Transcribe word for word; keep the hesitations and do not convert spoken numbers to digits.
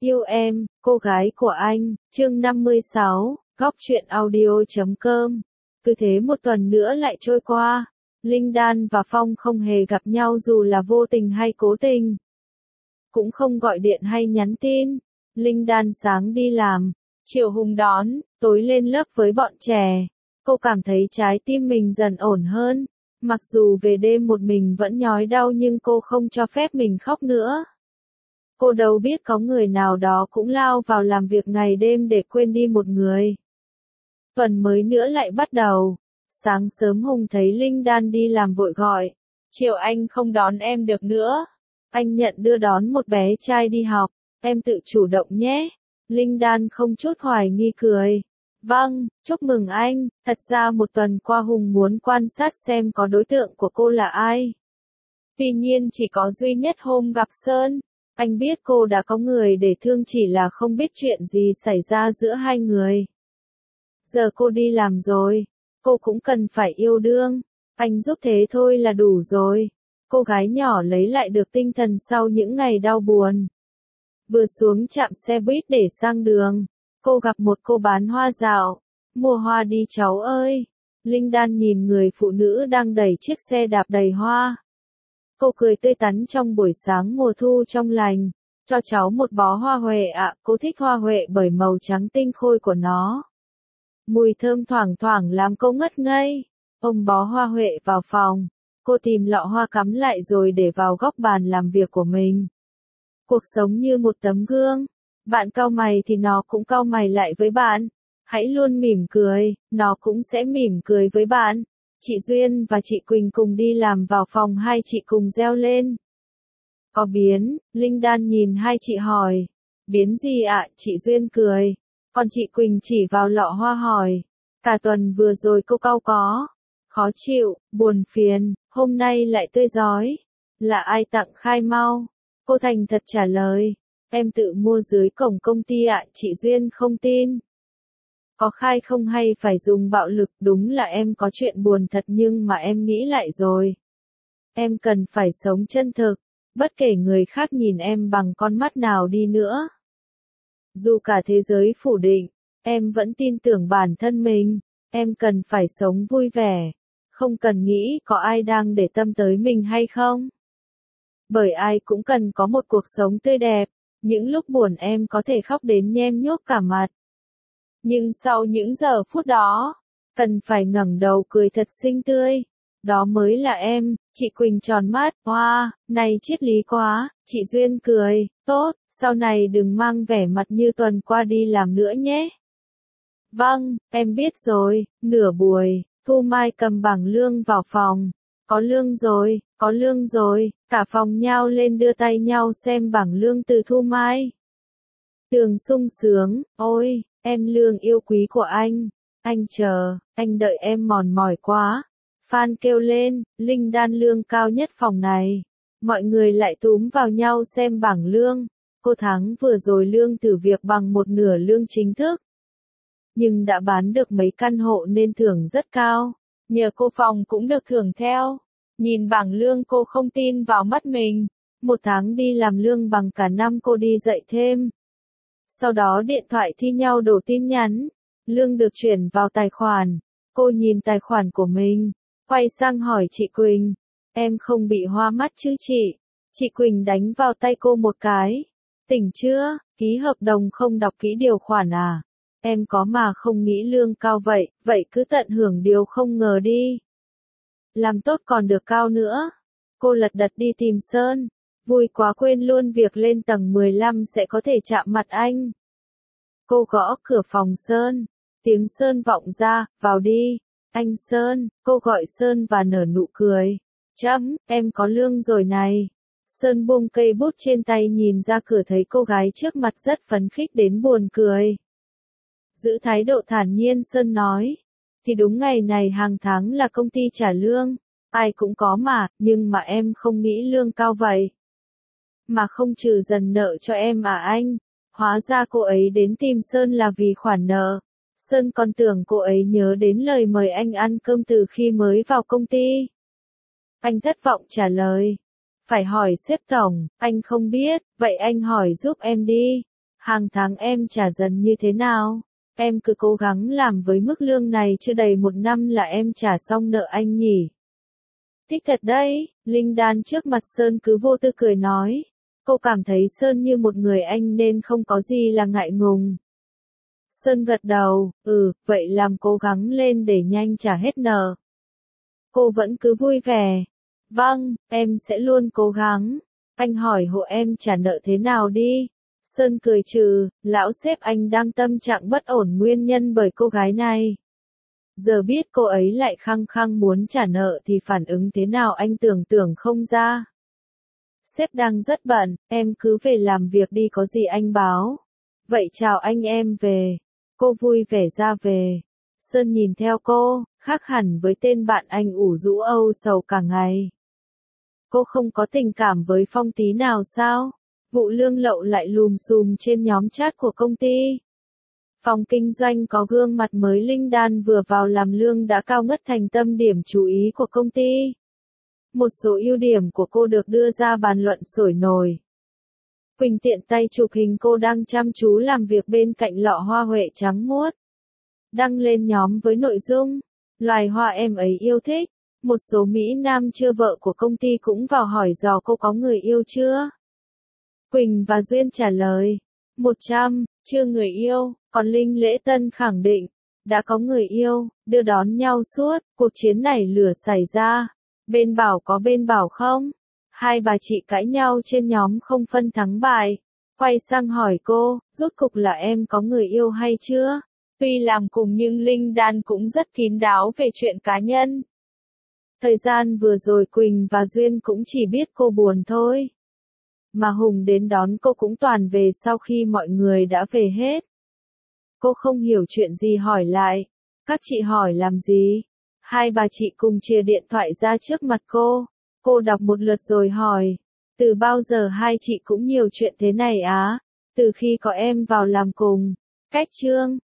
Yêu em, cô gái của anh, chương năm mươi sáu, góc truyện audio chấm com. Cứ thế một tuần nữa lại trôi qua, Linh Đan và Phong không hề gặp nhau dù là vô tình hay cố tình. Cũng không gọi điện hay nhắn tin. Linh Đan sáng đi làm, chiều Hùng đón, tối lên lớp với bọn trẻ. Cô cảm thấy trái tim mình dần ổn hơn. Mặc dù về đêm một mình vẫn nhói đau nhưng cô không cho phép mình khóc nữa. Cô đâu biết có người nào đó cũng lao vào làm việc ngày đêm để quên đi một người. Tuần mới nữa lại bắt đầu. Sáng sớm Hùng thấy Linh Đan đi làm vội gọi. Chiều anh không đón em được nữa. Anh nhận đưa đón một bé trai đi học. Em tự chủ động nhé. Linh Đan không chút hoài nghi cười. Vâng, chúc mừng anh. Thật ra một tuần qua Hùng muốn quan sát xem có đối tượng của cô là ai. Tuy nhiên chỉ có duy nhất hôm gặp Sơn. Anh biết cô đã có người để thương chỉ là không biết chuyện gì xảy ra giữa hai người. Giờ cô đi làm rồi, cô cũng cần phải yêu đương. Anh giúp thế thôi là đủ rồi. Cô gái nhỏ lấy lại được tinh thần sau những ngày đau buồn. Vừa xuống trạm xe buýt để sang đường, cô gặp một cô bán hoa dạo. Mua hoa đi cháu ơi. Linh Đan nhìn người phụ nữ đang đẩy chiếc xe đạp đầy hoa. Cô cười tươi tắn trong buổi sáng mùa thu trong lành. Cho cháu một bó hoa huệ ạ, cô thích hoa huệ bởi màu trắng tinh khôi của nó. Mùi thơm thoảng thoảng làm cô ngất ngây. Ôm bó hoa huệ vào phòng. Cô tìm lọ hoa cắm lại rồi để vào góc bàn làm việc của mình. Cuộc sống như một tấm gương. Bạn cau mày thì nó cũng cau mày lại với bạn. Hãy luôn mỉm cười, nó cũng sẽ mỉm cười với bạn. Chị Duyên và chị Quỳnh cùng đi làm vào phòng hai chị cùng reo lên. Có biến, Linh Đan nhìn hai chị hỏi. Biến gì ạ? Chị Duyên cười. Còn chị Quỳnh chỉ vào lọ hoa hỏi. Cả tuần vừa rồi cô cau có. Khó chịu, buồn phiền, hôm nay lại tươi rói. Là ai tặng khai mau? Cô thành thật trả lời. Em tự mua dưới cổng công ty ạ. Chị Duyên không tin. Có khai không hay phải dùng bạo lực, đúng là em có chuyện buồn thật nhưng mà em nghĩ lại rồi. Em cần phải sống chân thực, bất kể người khác nhìn em bằng con mắt nào đi nữa. Dù cả thế giới phủ định, em vẫn tin tưởng bản thân mình, em cần phải sống vui vẻ, không cần nghĩ có ai đang để tâm tới mình hay không. Bởi ai cũng cần có một cuộc sống tươi đẹp, những lúc buồn em có thể khóc đến nhem nhuốc cả mặt. Nhưng sau những giờ phút đó, cần phải ngẩng đầu cười thật xinh tươi. Đó mới là em. Chị Quỳnh tròn mắt, hoa, wow, này triết lý quá. Chị Duyên cười, tốt, sau này đừng mang vẻ mặt như tuần qua đi làm nữa nhé. Vâng, em biết rồi. Nửa buổi, Thu Mai cầm bảng lương vào phòng. Có lương rồi, có lương rồi. Cả phòng nhao lên đưa tay nhau xem bảng lương từ Thu Mai. Tường sung sướng, ôi, em lương yêu quý của anh. Anh chờ, anh đợi em mòn mỏi quá. Phan kêu lên, Linh Đan lương cao nhất phòng này. Mọi người lại túm vào nhau xem bảng lương. Cô tháng vừa rồi lương thử việc bằng một nửa lương chính thức. Nhưng đã bán được mấy căn hộ nên thưởng rất cao. Nhờ cô phòng cũng được thưởng theo. Nhìn bảng lương cô không tin vào mắt mình. Một tháng đi làm lương bằng cả năm cô đi dạy thêm. Sau đó điện thoại thi nhau đổ tin nhắn. Lương được chuyển vào tài khoản. Cô nhìn tài khoản của mình. Quay sang hỏi chị Quỳnh. Em không bị hoa mắt chứ chị? Chị Quỳnh đánh vào tay cô một cái. Tỉnh chưa? Ký hợp đồng không đọc kỹ điều khoản à? Em có mà không nghĩ lương cao vậy, vậy cứ tận hưởng điều không ngờ đi. Làm tốt còn được cao nữa. Cô lật đật đi tìm Sơn. Vui quá quên luôn việc lên tầng mười lăm sẽ có thể chạm mặt anh. Cô gõ cửa phòng Sơn. Tiếng Sơn vọng ra, vào đi. Anh Sơn, cô gọi Sơn và nở nụ cười. Chấm, em có lương rồi này. Sơn buông cây bút trên tay nhìn ra cửa thấy cô gái trước mặt rất phấn khích đến buồn cười. Giữ thái độ thản nhiên Sơn nói. Thì đúng ngày này hàng tháng là công ty trả lương. Ai cũng có mà, nhưng mà em không nghĩ lương cao vậy. Mà không trừ dần nợ cho em à anh? Hóa ra cô ấy đến tìm Sơn là vì khoản nợ. Sơn còn tưởng cô ấy nhớ đến lời mời anh ăn cơm từ khi mới vào công ty. Anh thất vọng trả lời. Phải hỏi sếp tổng, anh không biết, vậy anh hỏi giúp em đi. Hàng tháng em trả dần như thế nào? Em cứ cố gắng làm với mức lương này chưa đầy một năm là em trả xong nợ anh nhỉ? Thích thật đấy, Linh Đan trước mặt Sơn cứ vô tư cười nói. Cô cảm thấy Sơn như một người anh nên không có gì là ngại ngùng. Sơn gật đầu, ừ, vậy làm cố gắng lên để nhanh trả hết nợ. Cô vẫn cứ vui vẻ. Vâng, em sẽ luôn cố gắng. Anh hỏi hộ em trả nợ thế nào đi. Sơn cười trừ, lão sếp anh đang tâm trạng bất ổn nguyên nhân bởi cô gái này. Giờ biết cô ấy lại khăng khăng muốn trả nợ thì phản ứng thế nào anh tưởng tưởng không ra. Sếp đang rất bận, em cứ về làm việc đi có gì anh báo. Vậy chào anh em về. Cô vui vẻ ra về. Sơn nhìn theo cô, khác hẳn với tên bạn anh ủ rũ âu sầu cả ngày. Cô không có tình cảm với Phong tí nào sao? Vụ lương lậu lại lùm xùm trên nhóm chat của công ty. Phòng kinh doanh có gương mặt mới Linh Đan vừa vào làm lương đã cao ngất thành tâm điểm chú ý của công ty. Một số ưu điểm của cô được đưa ra bàn luận sôi nổi. Quỳnh tiện tay chụp hình cô đang chăm chú làm việc bên cạnh lọ hoa huệ trắng muốt. Đăng lên nhóm với nội dung, loài hoa em ấy yêu thích. Một số Mỹ Nam chưa vợ của công ty cũng vào hỏi dò cô có người yêu chưa. Quỳnh và Duyên trả lời, một trăm, chưa người yêu, còn Linh Lễ Tân khẳng định, đã có người yêu, đưa đón nhau suốt, cuộc chiến này lửa xảy ra. Bên bảo có bên bảo không? Hai bà chị cãi nhau trên nhóm không phân thắng bại. Quay sang hỏi cô, rốt cục là em có người yêu hay chưa? Tuy làm cùng nhưng Linh Đan cũng rất kín đáo về chuyện cá nhân. Thời gian vừa rồi Quỳnh và Duyên cũng chỉ biết cô buồn thôi. Mà Hùng đến đón cô cũng toàn về sau khi mọi người đã về hết. Cô không hiểu chuyện gì hỏi lại. Các chị hỏi làm gì? Hai bà chị cùng chìa điện thoại ra trước mặt cô. Cô đọc một lượt rồi hỏi. Từ bao giờ hai chị cũng nhiều chuyện thế này á? Từ khi có em vào làm cùng. Cách chương.